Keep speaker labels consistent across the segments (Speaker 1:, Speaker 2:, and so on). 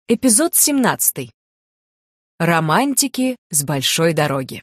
Speaker 1: Эпизод 17. Романтики с большой дороги.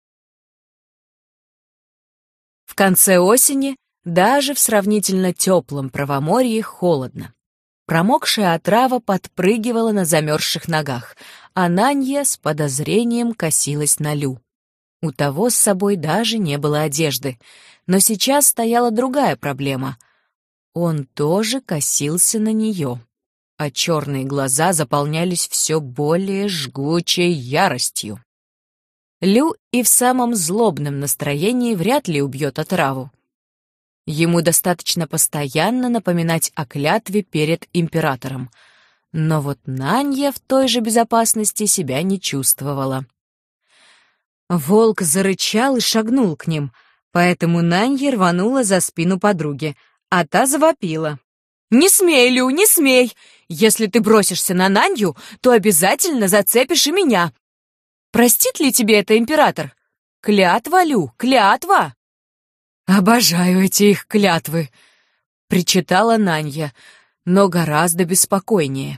Speaker 1: В конце осени, даже в сравнительно теплом правоморье, холодно. Промокшая отрава подпрыгивала на замерзших ногах, а Нанья с подозрением косилась на Лю. У того с собой даже не было одежды, но сейчас стояла другая проблема. Он тоже косился на нее, а черные глаза заполнялись все более жгучей яростью. Лю и в самом злобном настроении вряд ли убьет отраву. Ему достаточно постоянно напоминать о клятве перед императором. Но вот Нанья в той же безопасности себя не чувствовала. Волк зарычал и шагнул к ним, поэтому Нанья рванула за спину подруги, а та завопила. «Не смей, Лю, не смей! Если ты бросишься на Нанью, то обязательно зацепишь и меня. Простит ли тебе это император? Клятва, Лю, клятва!» «Обожаю эти их клятвы!» — причитала Нанья, но гораздо беспокойнее.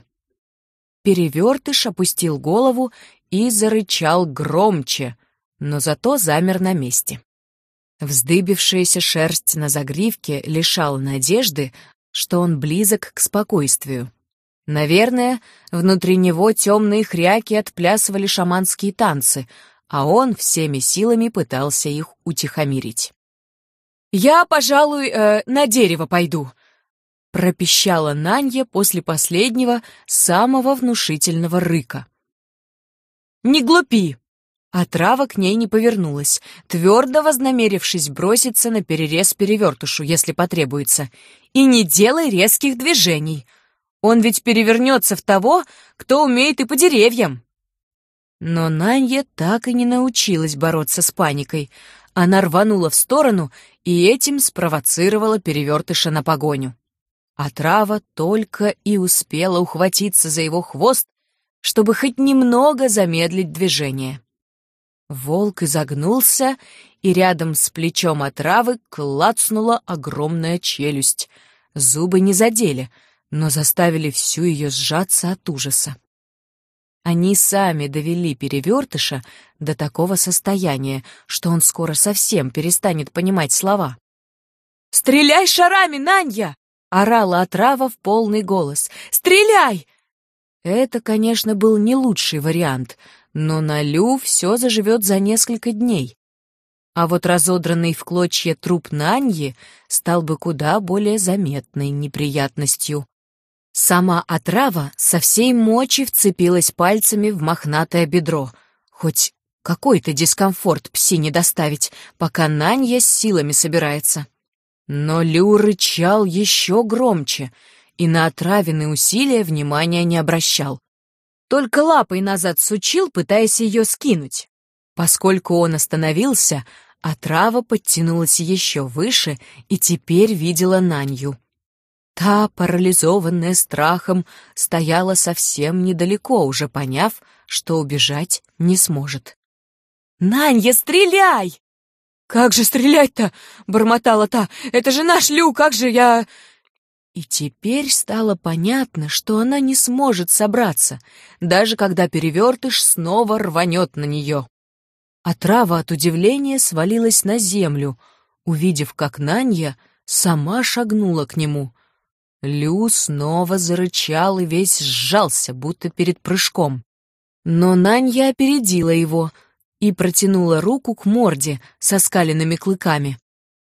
Speaker 1: Перевертыш опустил голову и зарычал громче, но зато замер на месте. Вздыбившаяся шерсть на загривке лишала надежды, что он близок к спокойствию. Наверное, внутри него темные хряки отплясывали шаманские танцы, а он всеми силами пытался их утихомирить. «Я, пожалуй, на дерево пойду», — пропищала Нанья после последнего, самого внушительного рыка. «Не глупи!» Отрава к ней не повернулась, твердо вознамерившись броситься на перерез перевертышу, если потребуется. «И не делай резких движений. Он ведь перевернется в того, кто умеет и по деревьям». Но Нанья так и не научилась бороться с паникой. Она рванула в сторону и этим спровоцировала перевертыша на погоню. Отрава только и успела ухватиться за его хвост, чтобы хоть немного замедлить движение. Волк изогнулся, и рядом с плечом отравы клацнула огромная челюсть. Зубы не задели, но заставили всю ее сжаться от ужаса. Они сами довели перевертыша до такого состояния, что он скоро совсем перестанет понимать слова. «Стреляй шарами, Нанья!» — орала отрава в полный голос. «Стреляй!» Это, конечно, был не лучший вариант, но на Лю все заживет за несколько дней. А вот разодранный в клочья труп Наньи стал бы куда более заметной неприятностью. Сама отрава со всей мочи вцепилась пальцами в мохнатое бедро. Хоть какой-то дискомфорт псине доставить, пока Нанья с силами собирается. Но Лю рычал еще громче и на отравенные усилия внимания не обращал. Только лапой назад сучил, пытаясь ее скинуть. Поскольку он остановился, отрава подтянулась еще выше и теперь видела Нанью. Та, парализованная страхом, стояла совсем недалеко, уже поняв, что убежать не сможет. «Нанья, стреляй!» «Как же стрелять-то?» — бормотала та. «Это же наш Лю, как же я...» И теперь стало понятно, что она не сможет собраться, даже когда перевертыш снова рванет на нее. Отрава от удивления свалилась на землю, увидев, как Нанья сама шагнула к нему. Лю снова зарычал и весь сжался, будто перед прыжком. Но Нанья опередила его и протянула руку к морде со скаленными клыками.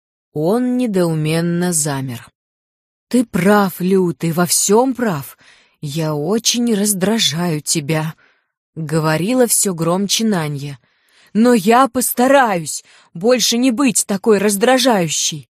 Speaker 1: Он недоуменно замер. «Ты прав, Лю, ты во всем прав. Я очень раздражаю тебя», — говорила все громче Нанья. «Но я постараюсь больше не быть такой раздражающей».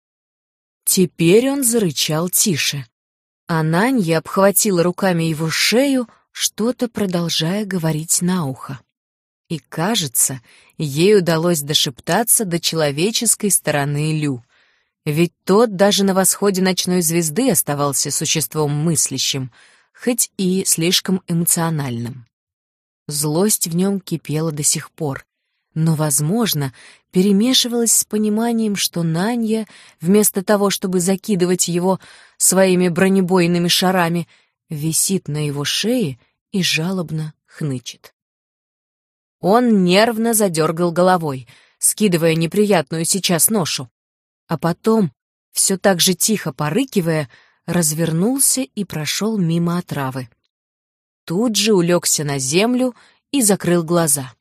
Speaker 1: Теперь он зарычал тише, а Нанья обхватила руками его шею, что-то продолжая говорить на ухо. И, кажется, ей удалось дошептаться до человеческой стороны Лю. Ведь тот даже на восходе ночной звезды оставался существом мыслящим, хоть и слишком эмоциональным. Злость в нем кипела до сих пор, но, возможно, перемешивалась с пониманием, что Нанья, вместо того, чтобы закидывать его своими бронебойными шарами, висит на его шее и жалобно хнычет. Он нервно задергал головой, скидывая неприятную сейчас ношу, а потом, все так же тихо порыкивая, развернулся и прошел мимо отравы. Тут же улегся на землю и закрыл глаза.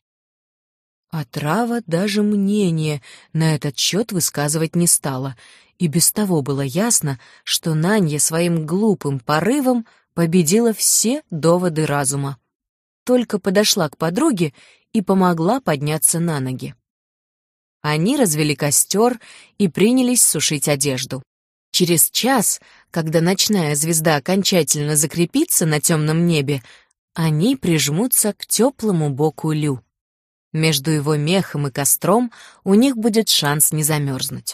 Speaker 1: Отрава даже мнение на этот счет высказывать не стала, и без того было ясно, что Нанья своим глупым порывом победила все доводы разума. Только подошла к подруге и помогла подняться на ноги. Они развели костер и принялись сушить одежду. Через час, когда ночная звезда окончательно закрепится на темном небе, они прижмутся к теплому боку Лю. Между его мехом и костром у них будет шанс не замерзнуть.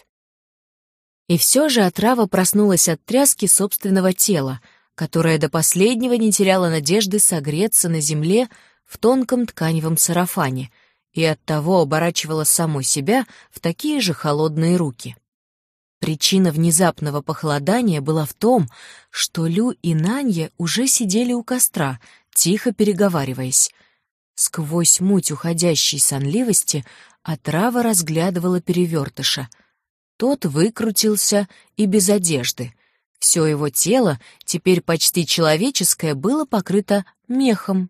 Speaker 1: И все же отрава проснулась от тряски собственного тела, которое до последнего не теряло надежды согреться на земле в тонком тканевом сарафане и оттого оборачивала самой себя в такие же холодные руки. Причина внезапного похолодания была в том, что Лю и Нанья уже сидели у костра, тихо переговариваясь. Сквозь муть уходящей сонливости отрава разглядывала перевертыша. Тот выкрутился и без одежды. Все его тело, теперь почти человеческое, было покрыто мехом.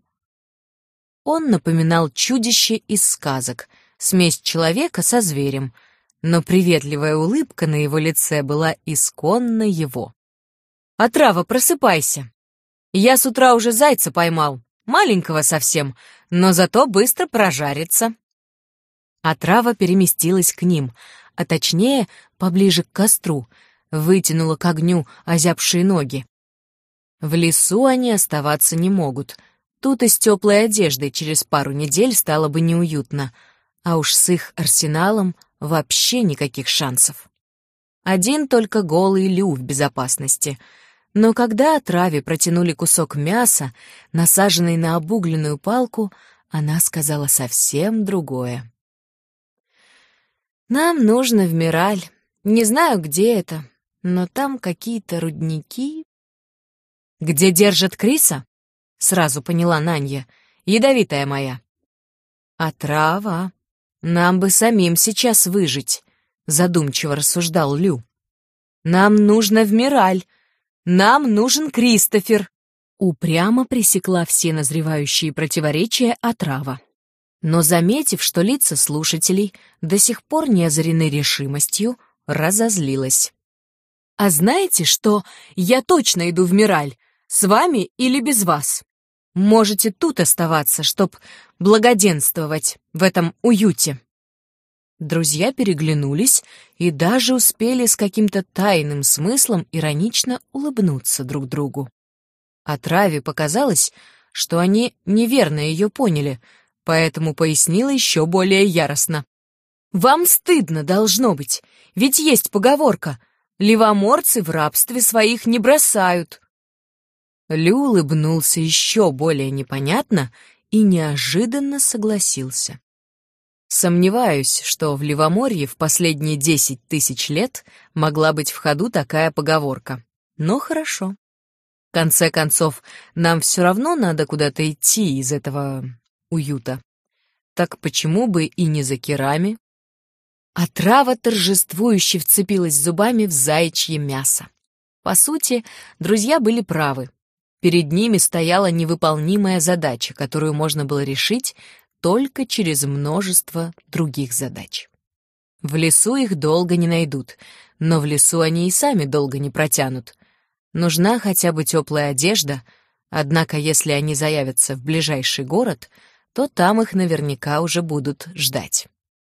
Speaker 1: Он напоминал чудище из сказок, смесь человека со зверем, но приветливая улыбка на его лице была исконно его. «Отрава, просыпайся! Я с утра уже зайца поймал, маленького совсем, но зато быстро прожарится». Отрава переместилась к ним, а точнее, поближе к костру, вытянула к огню озябшие ноги. В лесу они оставаться не могут. Тут и с теплой одеждой через пару недель стало бы неуютно, а уж с их арсеналом вообще никаких шансов. Один только голый Лю в безопасности. Но когда отраве протянули кусок мяса, насаженный на обугленную палку, она сказала совсем другое. «Нам нужно в Мираль. Не знаю, где это, но там какие-то рудники». «Где держат Криса?» — сразу поняла Нанья. «Ядовитая моя». «Отрава. Нам бы самим сейчас выжить», — задумчиво рассуждал Лю. «Нам нужно в Мираль. Нам нужен Кристофер», — упрямо пресекла все назревающие противоречия отрава. Но, заметив, что лица слушателей до сих пор не озарены решимостью, разозлилась. «А знаете что? Я точно иду в Мираль. С вами или без вас. Можете тут оставаться, чтоб благоденствовать в этом уюте». Друзья переглянулись и даже успели с каким-то тайным смыслом иронично улыбнуться друг другу. Отраве показалось, что они неверно ее поняли, поэтому пояснила еще более яростно. «Вам стыдно должно быть, ведь есть поговорка: левоморцы в рабстве своих не бросают». Лю улыбнулся еще более непонятно и неожиданно согласился. Сомневаюсь, что в Левоморье в последние 10 тысяч лет могла быть в ходу такая поговорка. Но хорошо. В конце концов, нам все равно надо куда-то идти из этого уюта. Так почему бы и не за керами? Отрава торжествующе вцепилась зубами в заячье мясо. По сути, друзья были правы. Перед ними стояла невыполнимая задача, которую можно было решить только через множество других задач. В лесу их долго не найдут, но в лесу они и сами долго не протянут. Нужна хотя бы теплая одежда, однако если они заявятся в ближайший город, то там их наверняка уже будут ждать.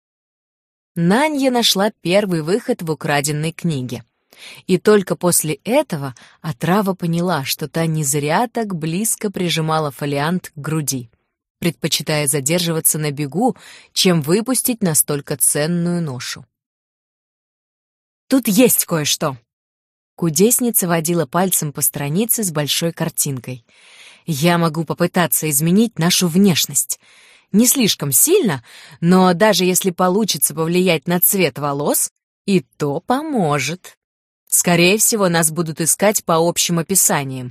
Speaker 1: Нанья нашла первый выход в украденной книге. И только после этого отрава поняла, что та не зря так близко прижимала фолиант к груди, предпочитая задерживаться на бегу, чем выпустить настолько ценную ношу. «Тут есть кое-что!» Кудесница водила пальцем по странице с большой картинкой. «Я могу попытаться изменить нашу внешность. Не слишком сильно, но даже если получится повлиять на цвет волос, и то поможет. Скорее всего, нас будут искать по общим описаниям.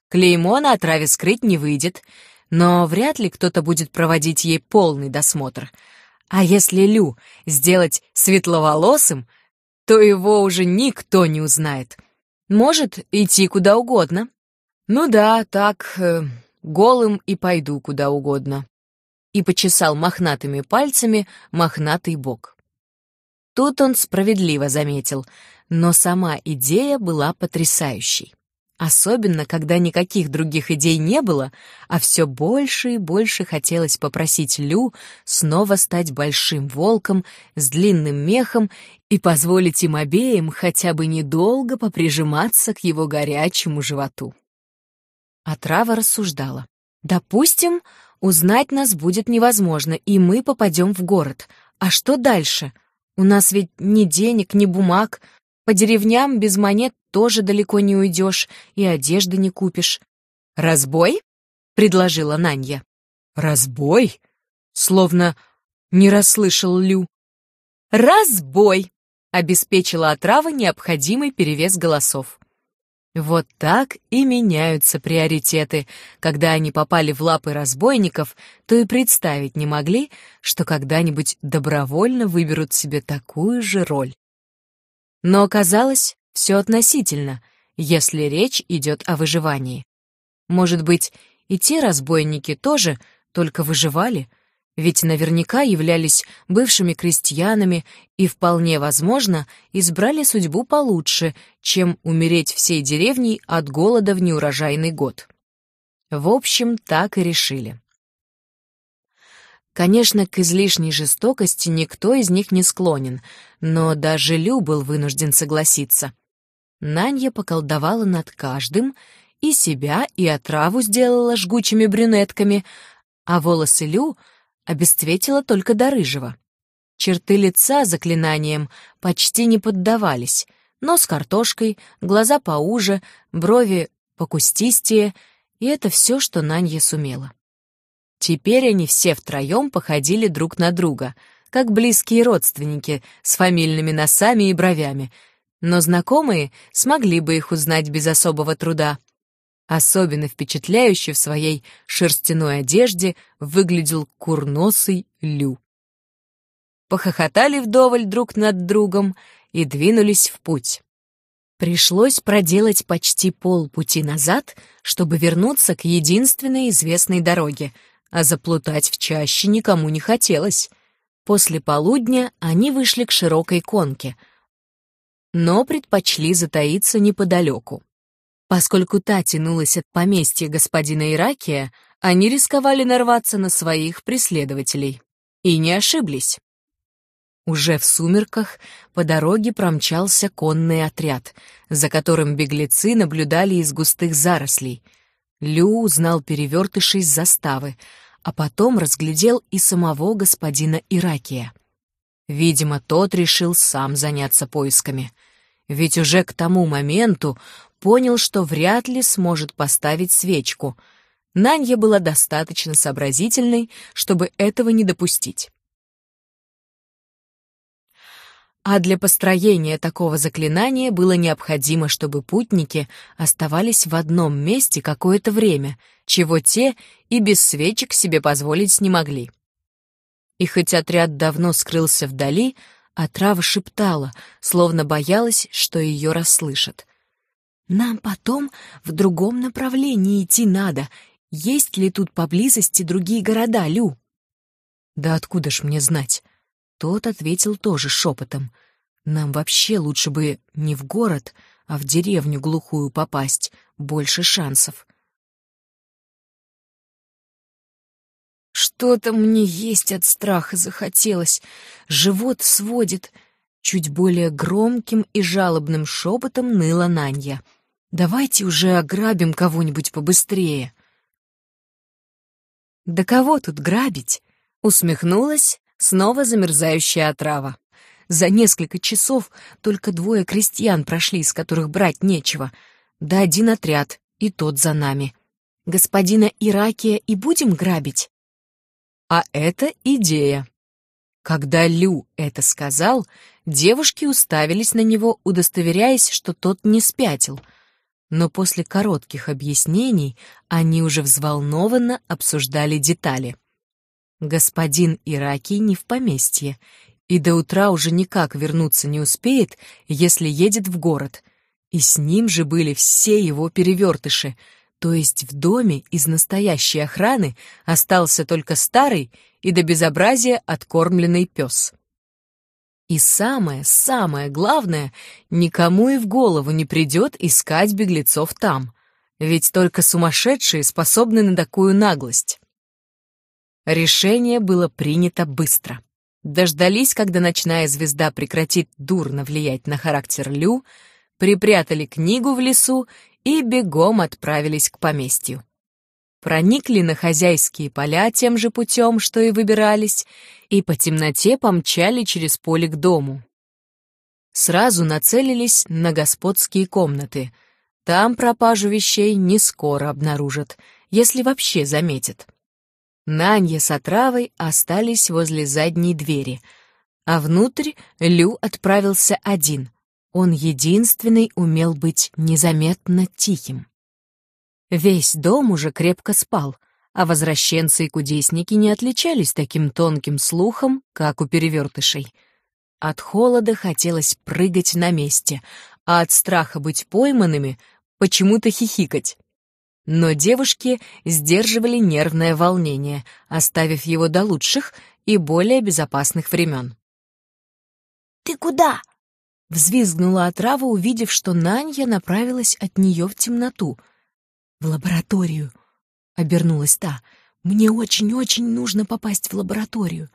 Speaker 1: Клеймо на отраве скрыть не выйдет, но вряд ли кто-то будет проводить ей полный досмотр. А если Лю сделать светловолосым, то его уже никто не узнает. Может идти куда угодно. Ну да, так, голым и пойду куда угодно. И почесал мохнатыми пальцами мохнатый бок. Тут он справедливо заметил, но сама идея была потрясающей. Особенно, когда никаких других идей не было, а все больше и больше хотелось попросить Лю снова стать большим волком с длинным мехом и позволить им обеим хотя бы недолго поприжиматься к его горячему животу. Отрава рассуждала. «Допустим, узнать нас будет невозможно, и мы попадем в город. А что дальше? У нас ведь ни денег, ни бумаг. По деревням без монет тоже далеко не уйдешь и одежды не купишь. «Разбой?» — предложила Нанья. «Разбой?» — словно не расслышал Лю. «Разбой!» — обеспечила отрава необходимый перевес голосов. Вот так и меняются приоритеты. Когда они попали в лапы разбойников, то и представить не могли, что когда-нибудь добровольно выберут себе такую же роль. Но оказалось, все относительно, если речь идет о выживании. Может быть, и те разбойники тоже только выживали, ведь наверняка являлись бывшими крестьянами и, вполне возможно, избрали судьбу получше, чем умереть всей деревней от голода в неурожайный год. В общем, так и решили. Конечно, к излишней жестокости никто из них не склонен, но даже Лю был вынужден согласиться. Нанья поколдовала над каждым, и себя, и отраву сделала жгучими брюнетками, а волосы Лю обесцветила только до рыжего. Черты лица заклинанием почти не поддавались, нос картошкой, глаза поуже, брови покустистее, и это все, что Нанья сумела. Теперь они все втроем походили друг на друга, как близкие родственники с фамильными носами и бровями, но знакомые смогли бы их узнать без особого труда. Особенно впечатляюще в своей шерстяной одежде выглядел курносый Лю. Похохотали вдоволь друг над другом и двинулись в путь. Пришлось проделать почти полпути назад, чтобы вернуться к единственной известной дороге, а заплутать в чаще никому не хотелось. После полудня они вышли к широкой конке, но предпочли затаиться неподалеку. Поскольку та тянулась от поместья господина Иракия, они рисковали нарваться на своих преследователей. И не ошиблись. Уже в сумерках по дороге промчался конный отряд, за которым беглецы наблюдали из густых зарослей. Лю узнал перевертышей с заставы, а потом разглядел и самого господина Иракия. Видимо, тот решил сам заняться поисками. Ведь уже к тому моменту понял, что вряд ли сможет поставить свечку. Нанья была достаточно сообразительной, чтобы этого не допустить. А для построения такого заклинания было необходимо, чтобы путники оставались в одном месте какое-то время, чего те и без свечек себе позволить не могли. И хоть отряд давно скрылся вдали, отрава шептала, словно боялась, что ее расслышат. «Нам потом в другом направлении идти надо. Есть ли тут поблизости другие города, Лю?» «Да откуда ж мне знать?» Тот ответил тоже шепотом. «Нам вообще лучше бы не в город, а в деревню глухую попасть. Больше шансов». «Что-то мне есть от страха захотелось. Живот сводит». Чуть более громким и жалобным шепотом ныла Нанья. «Давайте уже ограбим кого-нибудь побыстрее». «Да кого тут грабить?» — усмехнулась снова замерзающая отрава. «За несколько часов только 2 крестьян прошли, из которых брать нечего. Да 1 отряд, и тот за нами. Господина Иракия и будем грабить?» А это идея. Когда Лю это сказал, девушки уставились на него, удостоверяясь, что тот не спятил. Но после коротких объяснений они уже взволнованно обсуждали детали. Господин Иракий не в поместье, и до утра уже никак вернуться не успеет, если едет в город. И с ним же были все его перевертыши, то есть в доме из настоящей охраны остался только старый и до безобразия откормленный пес. И самое главное, никому и в голову не придет искать беглецов там, ведь только сумасшедшие способны на такую наглость. Решение было принято быстро. Дождались, когда ночная звезда прекратит дурно влиять на характер Лю, припрятали книгу в лесу и бегом отправились к поместью. Проникли на хозяйские поля тем же путем, что и выбирались, и по темноте помчали через поле к дому. Сразу нацелились на господские комнаты. Там пропажу вещей не скоро обнаружат, если вообще заметят. Нанья с отравой остались возле задней двери, а внутрь Лю отправился один. Он единственный умел быть незаметно тихим. Весь дом уже крепко спал, а возвращенцы и кудесники не отличались таким тонким слухом, как у перевертышей. От холода хотелось прыгать на месте, а от страха быть пойманными почему-то хихикать. Но девушки сдерживали нервное волнение, оставив его до лучших и более безопасных времен.
Speaker 2: «Ты куда?»
Speaker 1: — взвизгнула отрава, увидев, что Нанья направилась от нее в темноту. «В лабораторию», — обернулась та. «Мне очень-очень нужно попасть в лабораторию».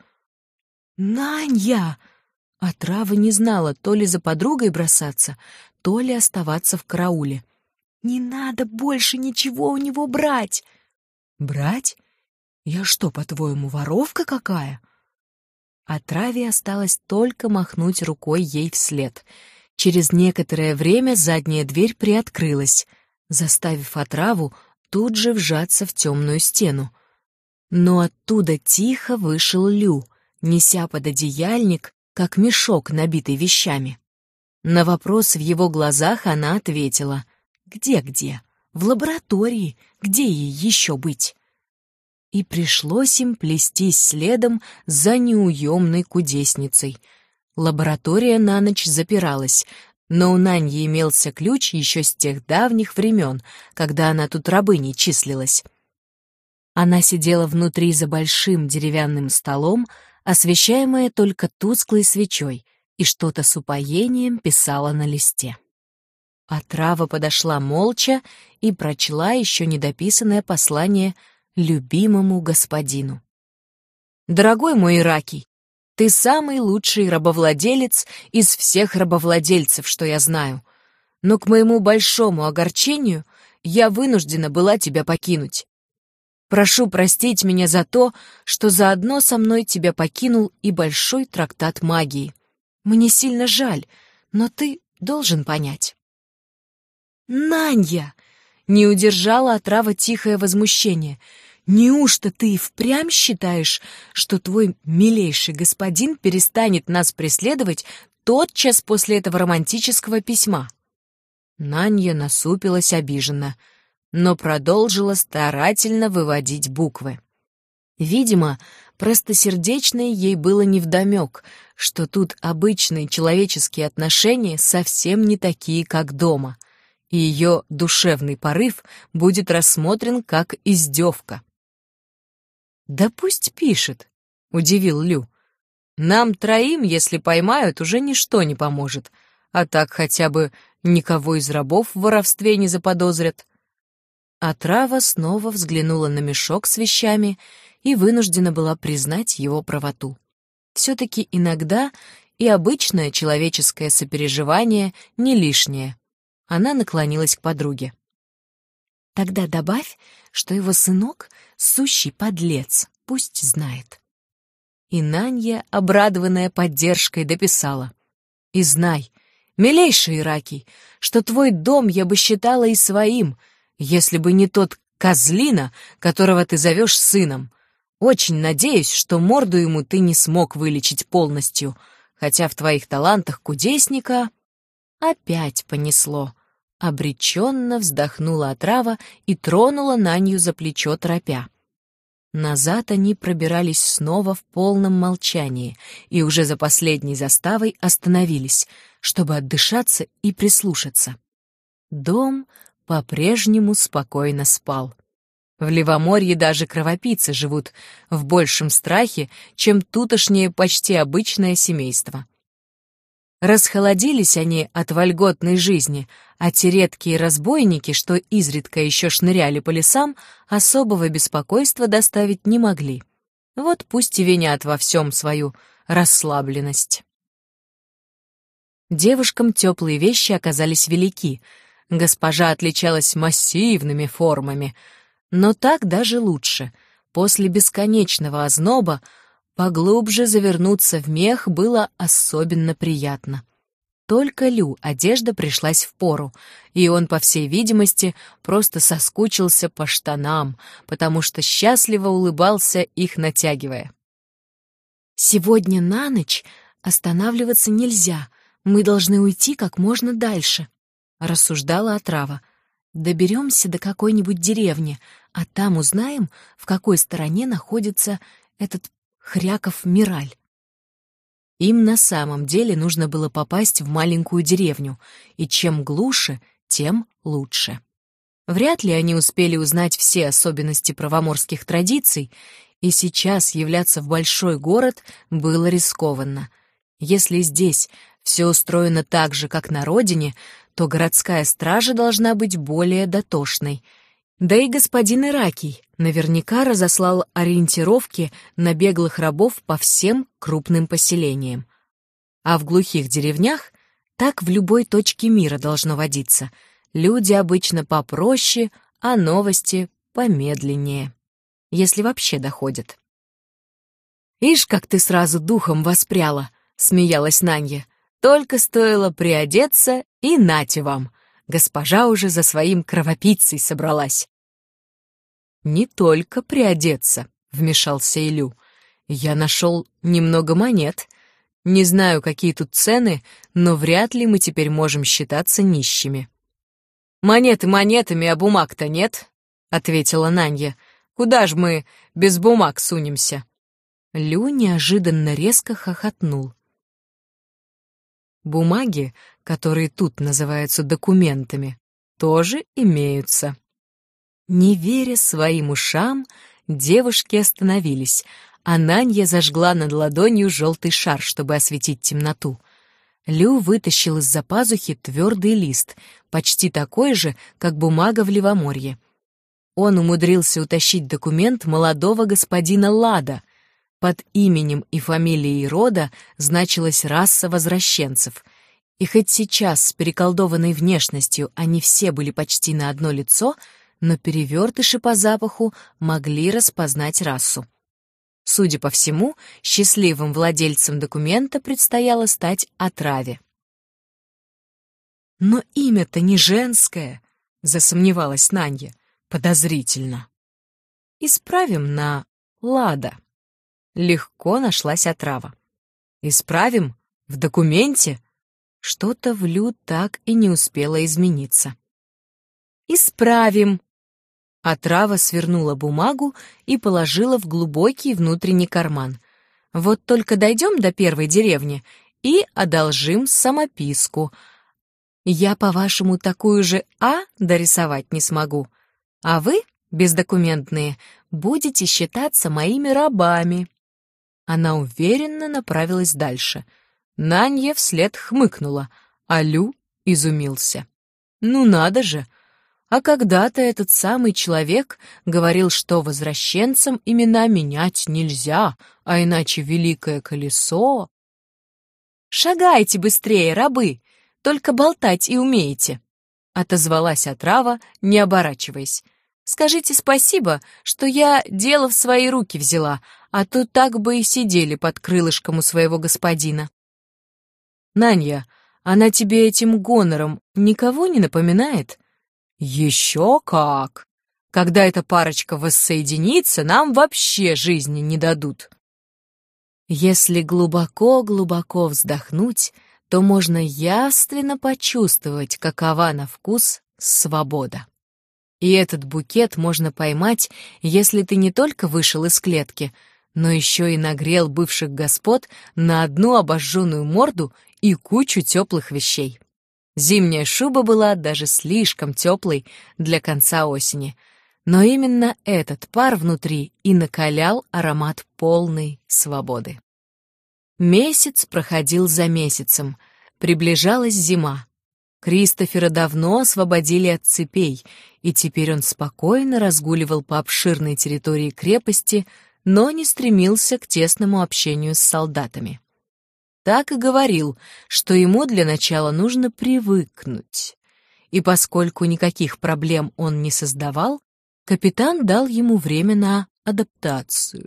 Speaker 1: «Нанья!» Отрава не знала, то ли за подругой бросаться, то ли оставаться в карауле. «Не надо больше ничего у него брать!» «Брать? Я что, по-твоему, воровка какая?» Отраве осталось только махнуть рукой ей вслед. Через некоторое время задняя дверь приоткрылась, заставив отраву тут же вжаться в темную стену. Но оттуда тихо вышел Лю, неся пододеяльник, как мешок, набитый вещами. На вопрос в его глазах она ответила: «Где-где? В лаборатории. Где ей еще быть?» И пришлось им плестись следом за неуемной кудесницей. Лаборатория на ночь запиралась, но у Наньи имелся ключ еще с тех давних времен, когда она тут рабыней числилась. Она сидела внутри за большим деревянным столом, освещаемая только тусклой свечой, и что-то с упоением писала на листе. Отрава подошла молча и прочла еще недописанное послание любимому господину. «Дорогой мой Иракий, ты самый лучший рабовладелец из всех рабовладельцев, что я знаю, но к моему большому огорчению я вынуждена была тебя покинуть. Прошу простить меня за то, что заодно со мной тебя покинул и большой трактат магии. Мне сильно жаль, но ты должен понять». «Нанья!» — не удержала отрава тихое возмущение. «Неужто ты и впрямь считаешь, что твой милейший господин перестанет нас преследовать тотчас после этого романтического письма?» Нанья насупилась обиженно, но продолжила старательно выводить буквы. Видимо, простосердечной ей было невдомек, что тут обычные человеческие отношения совсем не такие, как дома, и ее душевный порыв будет рассмотрен как издевка. «Да пусть пишет», — удивил Лю. «Нам троим, если поймают, уже ничто не поможет, а так хотя бы никого из рабов в воровстве не заподозрят». Отрава снова взглянула на мешок с вещами и вынуждена была признать его правоту. Все-таки иногда и обычное человеческое сопереживание не лишнее. Она наклонилась к подруге. «Тогда добавь, что его сынок — сущий подлец, пусть знает». И Нанья, обрадованная поддержкой, дописала: «И знай, милейший Иракий, что твой дом я бы считала и своим, если бы не тот козлина, которого ты зовешь сыном. Очень надеюсь, что морду ему ты не смог вылечить полностью, хотя в твоих талантах кудесника...» Опять понесло. Обреченно вздохнула отрава и тронула Нанью за плечо, торопя. Назад они пробирались снова в полном молчании и уже за последней заставой остановились, чтобы отдышаться и прислушаться. Дом по-прежнему спокойно спал. В Левоморье даже кровопийцы живут в большем страхе, чем тутошнее почти обычное семейство. Расхолодились они от вольготной жизни, а те редкие разбойники, что изредка еще шныряли по лесам, особого беспокойства доставить не могли. Вот пусть и винят во всем свою расслабленность. Девушкам теплые вещи оказались велики. Госпожа отличалась массивными формами, но так даже лучше. После бесконечного озноба поглубже завернуться в мех было особенно приятно. Только Лю одежда пришлась впору, и он, по всей видимости, просто соскучился по штанам, потому что счастливо улыбался, их натягивая. «Сегодня на ночь останавливаться нельзя, мы должны уйти как можно дальше», — рассуждала отрава. «Доберемся до какой-нибудь деревни, а там узнаем, в какой стороне находится этот Хряков Мираль». Им на самом деле нужно было попасть в маленькую деревню, и чем глуше, тем лучше. Вряд ли они успели узнать все особенности правоморских традиций, и сейчас являться в большой город было рискованно. Если здесь все устроено так же, как на родине, то городская стража должна быть более дотошной. Да и господин Иракий наверняка разослал ориентировки на беглых рабов по всем крупным поселениям. А в глухих деревнях так в любой точке мира должно водиться. Люди обычно попроще, а новости помедленнее, если вообще доходят. «Ишь, как ты сразу духом воспряла!» — смеялась Нанья. «Только стоило приодеться, и нате вам! Госпожа уже за своим кровопийцей собралась». «Не только приодеться», — вмешался Илю. «Я нашел немного монет. Не знаю, какие тут цены, но вряд ли мы теперь можем считаться нищими». «Монеты монетами, а бумаг-то нет», — ответила Нанья. «Куда ж мы без бумаг сунемся?» Лю неожиданно резко хохотнул. «Бумаги, которые тут называются документами, тоже имеются». Не веря своим ушам, девушки остановились, а Нанья зажгла над ладонью желтый шар, чтобы осветить темноту. Лю вытащил из-за пазухи твердый лист, почти такой же, как бумага в Левоморье. Он умудрился утащить документ молодого господина Лада. Под именем и фамилией рода значилась раса возвращенцев. И хоть сейчас с переколдованной внешностью они все были почти на одно лицо, но перевертыши по запаху могли распознать расу. Судя по всему, счастливым владельцем документа предстояло стать отраве. «Но имя-то не женское», — засомневалась Нанья. «Подозрительно». «Исправим на Лада». Легко нашлась отрава. «Исправим? В документе?» Что-то в Лю так и не успело измениться. «Исправим!» Отрава свернула бумагу и положила в глубокий внутренний карман. «Вот только дойдем до первой деревни и одолжим самописку. Я, по-вашему, такую же дорисовать не смогу, а вы, бездокументные, будете считаться моими рабами». Она уверенно направилась дальше. Нанья вслед хмыкнула, а Лю изумился. «Ну надо же! А когда-то этот самый человек говорил, что возвращенцам имена менять нельзя, а иначе великое колесо...» «Шагайте быстрее, рабы! Только болтать и умеете!» — отозвалась отрава, не оборачиваясь. «Скажите спасибо, что я дело в свои руки взяла, а то так бы и сидели под крылышком у своего господина». «Нанья, она тебе этим гонором никого не напоминает?» «Еще как! Когда эта парочка воссоединится, нам вообще жизни не дадут». Если глубоко-глубоко вздохнуть, то можно явственно почувствовать, какова на вкус свобода. И этот букет можно поймать, если ты не только вышел из клетки, но еще и нагрел бывших господ на одну обожженную морду и кучу теплых вещей. Зимняя шуба была даже слишком теплой для конца осени, но именно этот пар внутри и накалял аромат полной свободы. Месяц проходил за месяцем, приближалась зима. Кристофера давно освободили от цепей, и теперь он спокойно разгуливал по обширной территории крепости, но не стремился к тесному общению с солдатами. Так и говорил, что ему для начала нужно привыкнуть. И поскольку никаких проблем он не создавал, капитан дал ему время на адаптацию.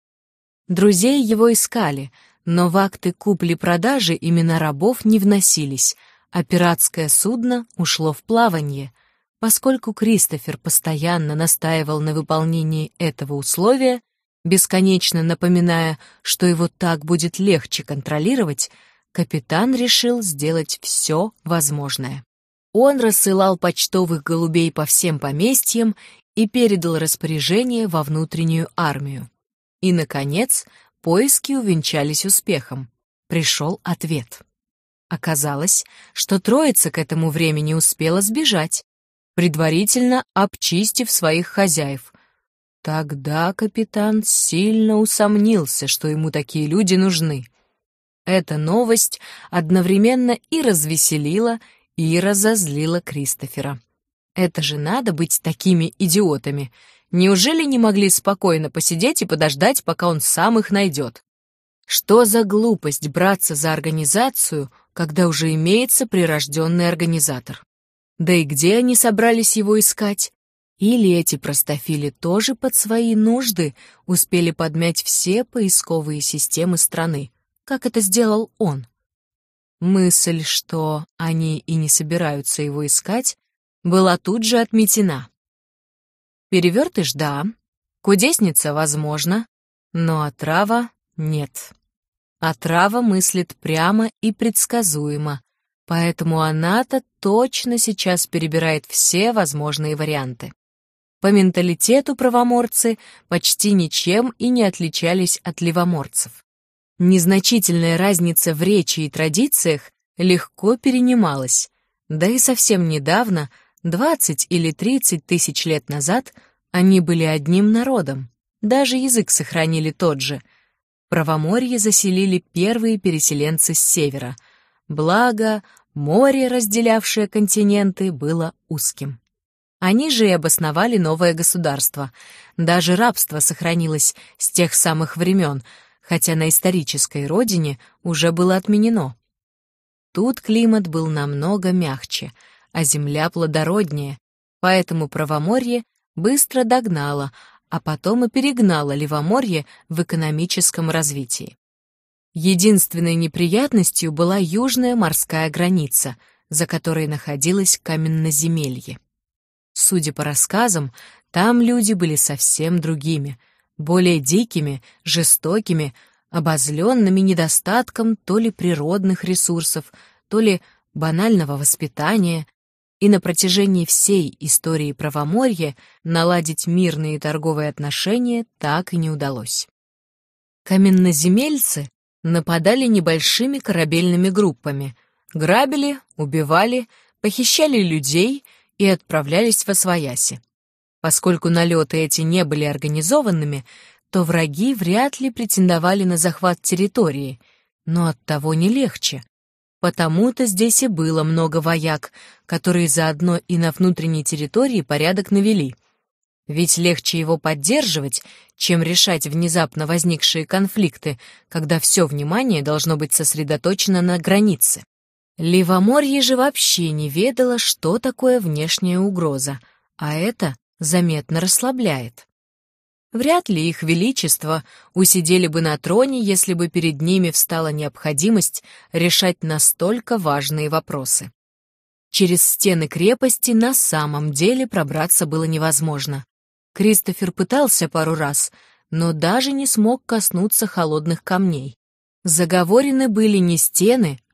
Speaker 1: Друзей его искали, но в акты купли-продажи имена рабов не вносились, а пиратское судно ушло в плавание. Поскольку Кристофер постоянно настаивал на выполнении этого условия, бесконечно напоминая, что его так будет легче контролировать, капитан решил сделать все возможное. Он рассылал почтовых голубей по всем поместьям и передал распоряжение во внутреннюю армию. И, наконец, поиски увенчались успехом. Пришел ответ. Оказалось, что троица к этому времени успела сбежать, предварительно обчистив своих хозяев. Тогда капитан сильно усомнился, что ему такие люди нужны. Эта новость одновременно и развеселила, и разозлила Кристофера. Это же надо быть такими идиотами. Неужели не могли спокойно посидеть и подождать, пока он сам их найдет? Что за глупость браться за организацию, когда уже имеется прирожденный организатор? Да и где они собрались его искать? Или эти простофили тоже под свои нужды успели подмять все поисковые системы страны, как это сделал он? Мысль, что они и не собираются его искать, была тут же отметена. Перевертыш — да, кудесница — возможно, но отрава — нет. Отрава мыслит прямо и предсказуемо, поэтому она-то точно сейчас перебирает все возможные варианты. По менталитету правоморцы почти ничем и не отличались от левоморцев. Незначительная разница в речи и традициях легко перенималась, да и совсем недавно, 20 или 30 тысяч лет назад, они были одним народом, даже язык сохранили тот же. Правоморье заселили первые переселенцы с севера, благо море, разделявшее континенты, было узким. Они же и обосновали новое государство. Даже рабство сохранилось с тех самых времен, хотя на исторической родине уже было отменено. Тут климат был намного мягче, а земля плодороднее, поэтому правоморье быстро догнало, а потом и перегнало левоморье в экономическом развитии. Единственной неприятностью была южная морская граница, за которой находилось каменноземелье. Судя по рассказам, там люди были совсем другими, более дикими, жестокими, обозленными недостатком то ли природных ресурсов, то ли банального воспитания, и на протяжении всей истории правоморья наладить мирные торговые отношения так и не удалось. Каменноземельцы нападали небольшими корабельными группами, грабили, убивали, похищали людей и отправлялись восвояси. Поскольку налеты эти не были организованными, то враги вряд ли претендовали на захват территории, но оттого не легче. Потому-то здесь и было много вояк, которые заодно и на внутренней территории порядок навели. Ведь легче его поддерживать, чем решать внезапно возникшие конфликты, когда все внимание должно быть сосредоточено на границе. Левоморье же вообще не ведало, что такое внешняя угроза, а это заметно расслабляет. Вряд ли их величество усидели бы на троне, если бы перед ними встала необходимость решать настолько важные вопросы. Через стены крепости на самом деле пробраться было невозможно. Кристофер пытался пару раз, но даже не смог коснуться холодных камней. Заговорены были не стены,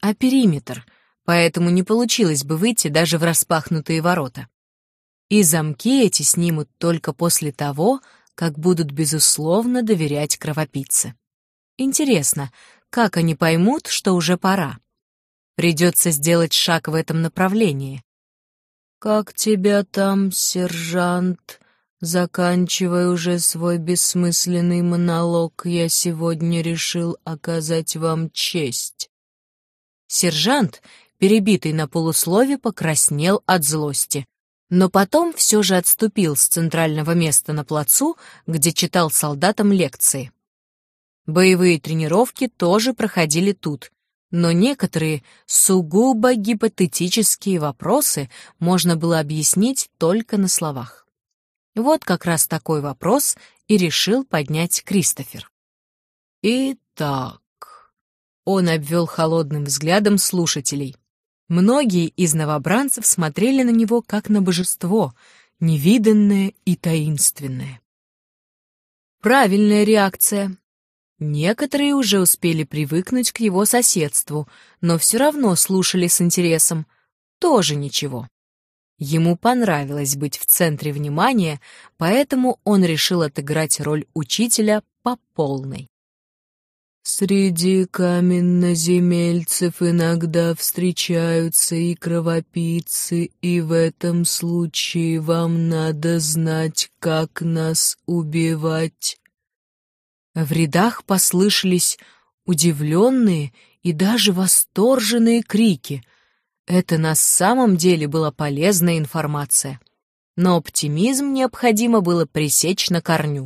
Speaker 1: а периметр, поэтому не получилось бы выйти даже в распахнутые ворота. И замки эти снимут только после того, как будут безусловно доверять кровопийце. Интересно, как они поймут, что уже пора? Придется сделать шаг в этом направлении. «Как тебя там, сержант?» Заканчивая уже свой бессмысленный монолог, я сегодня решил оказать вам честь. Сержант, перебитый на полуслове, покраснел от злости, но потом все же отступил с центрального места на плацу, где читал солдатам лекции. Боевые тренировки тоже проходили тут, но некоторые сугубо гипотетические вопросы можно было объяснить только на словах. Вот как раз такой вопрос и решил поднять Кристофер. Итак, он обвел холодным взглядом слушателей. Многие из новобранцев смотрели на него как на божество, невиданное и таинственное. Правильная реакция. Некоторые уже успели привыкнуть к его соседству, но все равно слушали с интересом. Тоже ничего. Ему понравилось быть в центре внимания, поэтому он решил отыграть роль учителя по полной. Среди каменноземельцев иногда встречаются и кровопийцы, и в этом случае вам надо знать, как нас убивать. В рядах послышались удивленные и даже восторженные крики. Это на самом деле была полезная информация, но оптимизм необходимо было пресечь на корню.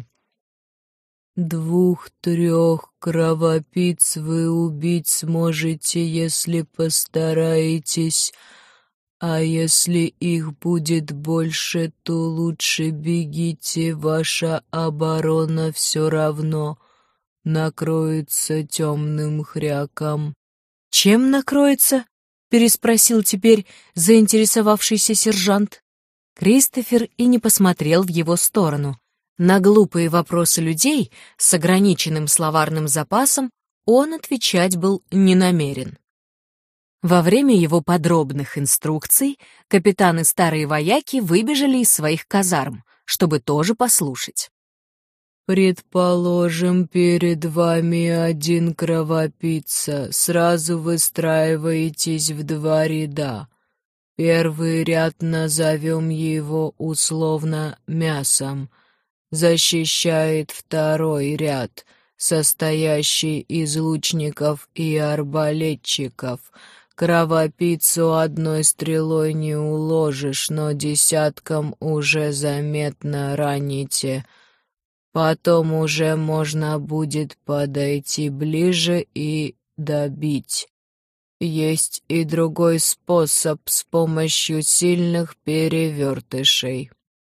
Speaker 1: 2-3 кровопийц вы убить сможете, если постараетесь, а если их будет больше, то лучше бегите, ваша оборона все равно накроется темным хряком. Чем накроется? Переспросил теперь заинтересовавшийся сержант. Кристофер и не посмотрел в его сторону. На глупые вопросы людей с ограниченным словарным запасом он отвечать был не намерен. Во время его подробных инструкций капитаны старые вояки выбежали из своих казарм, чтобы тоже послушать. «Предположим, перед вами один кровопийца. Сразу выстраиваетесь в 2 ряда. Первый ряд назовем его условно мясом. Защищает второй ряд, состоящий из лучников и арбалетчиков. Кровопийцу одной стрелой не уложишь, но десятком уже заметно раните. Потом уже можно будет подойти ближе и добить. Есть и другой способ с помощью сильных перевертышей».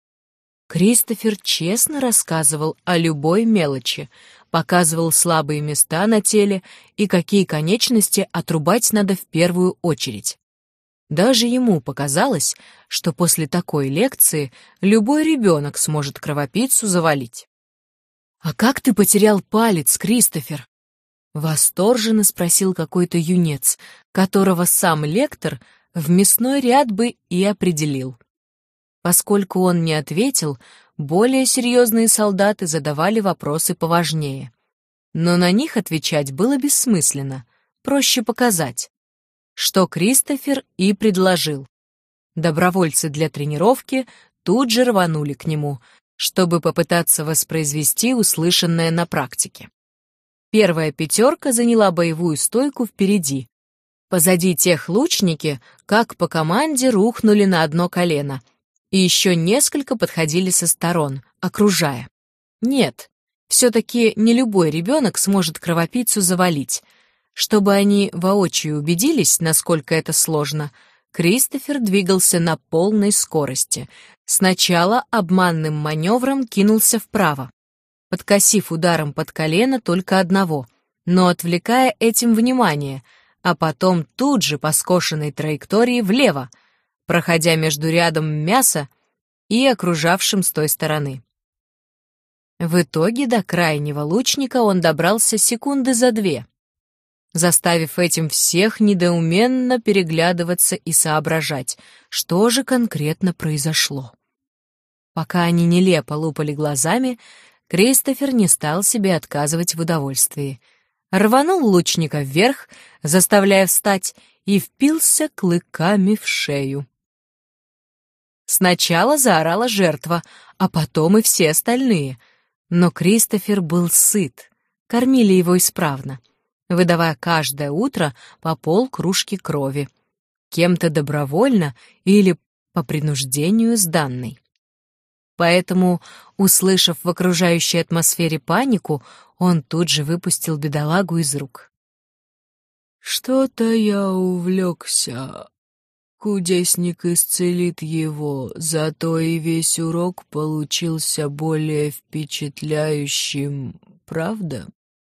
Speaker 1: Кристофер честно рассказывал о любой мелочи, показывал слабые места на теле и какие конечности отрубать надо в первую очередь. Даже ему показалось, что после такой лекции любой ребенок сможет кровопийцу завалить. «А как ты потерял палец, Кристофер?» — восторженно спросил какой-то юнец, которого сам лектор в мясной ряд бы и определил. Поскольку он не ответил, более серьезные солдаты задавали вопросы поважнее. Но на них отвечать было бессмысленно, проще показать, что Кристофер и предложил. Добровольцы для тренировки тут же рванули к нему, чтобы попытаться воспроизвести услышанное на практике. Первая 5 заняла боевую стойку впереди. Позади тех лучники, как по команде, рухнули на одно колено, и еще несколько подходили со сторон, окружая. Нет, все-таки не любой ребенок сможет кровопийцу завалить. Чтобы они воочию убедились, насколько это сложно, Кристофер двигался на полной скорости. Сначала обманным маневром кинулся вправо, подкосив ударом под колено только одного, но отвлекая этим внимание, а потом тут же по скошенной траектории влево, проходя между рядом мяса и окружавшим с той стороны. В итоге до крайнего лучника он добрался секунды за 2. заставив этим всех недоуменно переглядываться и соображать, что же конкретно произошло. Пока они нелепо лупали глазами, Кристофер не стал себе отказывать в удовольствии. Рванул лучника вверх, заставляя встать, и впился клыками в шею. Сначала заорала жертва, а потом и все остальные. Но Кристофер был сыт, кормили его исправно, выдавая каждое утро по полкружки крови, кем-то добровольно или по принуждению сданной. Поэтому, услышав в окружающей атмосфере панику, он тут же выпустил бедолагу из рук. «Что-то я увлекся. Кудесник исцелит его, зато и весь урок получился более впечатляющим, правда?»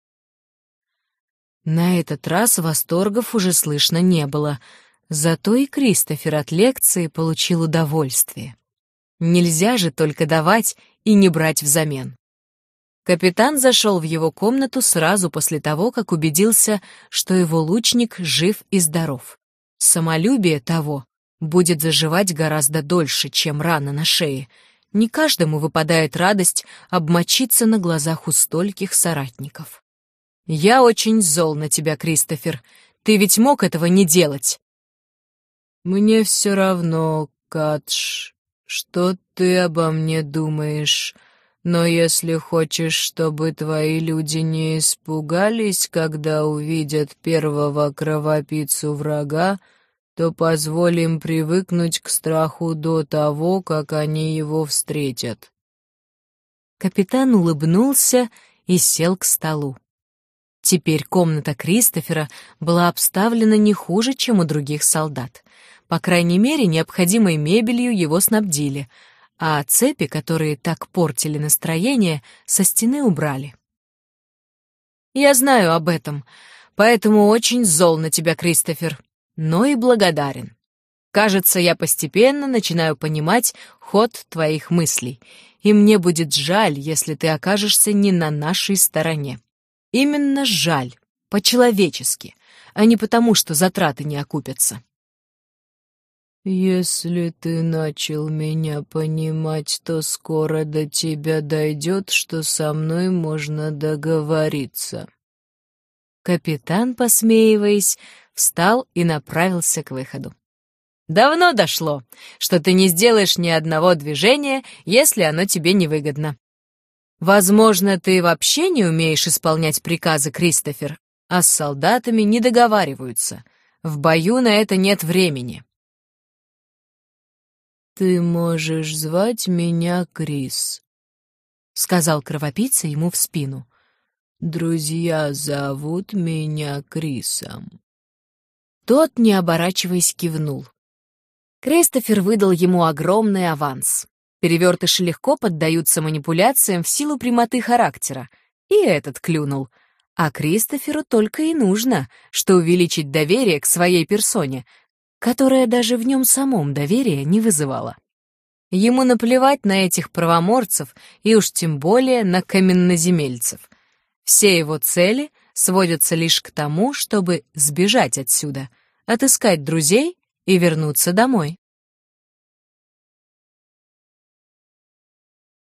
Speaker 1: На этот раз восторгов уже слышно не было, зато и Кристофер от лекции получил удовольствие. Нельзя же только давать и не брать взамен. Капитан зашел в его комнату сразу после того, как убедился, что его лучник жив и здоров. Самолюбие того будет заживать гораздо дольше, чем рана на шее. Не каждому выпадает радость обмочиться на глазах у стольких соратников. «Я очень зол на тебя, Кристофер. Ты ведь мог этого не делать». «Мне все равно, Кадж, что ты обо мне думаешь, но если хочешь, чтобы твои люди не испугались, когда увидят первого кровопийцу врага, то позволь им привыкнуть к страху до того, как они его встретят». Капитан улыбнулся и сел к столу. Теперь комната Кристофера была обставлена не хуже, чем у других солдат. По крайней мере, необходимой мебелью его снабдили, а цепи, которые так портили настроение, со стены убрали. «Я знаю об этом, поэтому очень зол на тебя, Кристофер, но и благодарен. Кажется, я постепенно начинаю понимать ход твоих мыслей, и мне будет жаль, если ты окажешься не на нашей стороне. Именно жаль, по-человечески, а не потому, что затраты не окупятся». «Если ты начал меня понимать, то скоро до тебя дойдет, что со мной можно договориться». Капитан, посмеиваясь, встал и направился к выходу. «Давно дошло, что ты не сделаешь ни одного движения, если оно тебе невыгодно. Возможно, ты вообще не умеешь исполнять приказы, Кристофер, а с солдатами не договариваются. В бою на это нет времени». «Ты можешь звать меня Крис», — сказал кровопийца ему в спину. «Друзья зовут меня Крисом». Тот, не оборачиваясь, кивнул. Кристофер выдал ему огромный аванс. Перевертыши легко поддаются манипуляциям в силу прямоты характера, и этот клюнул. А Кристоферу только и нужно, что увеличить доверие к своей персоне, которая даже в нем самом доверия не вызывала. Ему наплевать на этих правоморцев и уж тем более на каменноземельцев. Все его цели сводятся лишь к тому, чтобы сбежать отсюда, отыскать друзей и вернуться домой.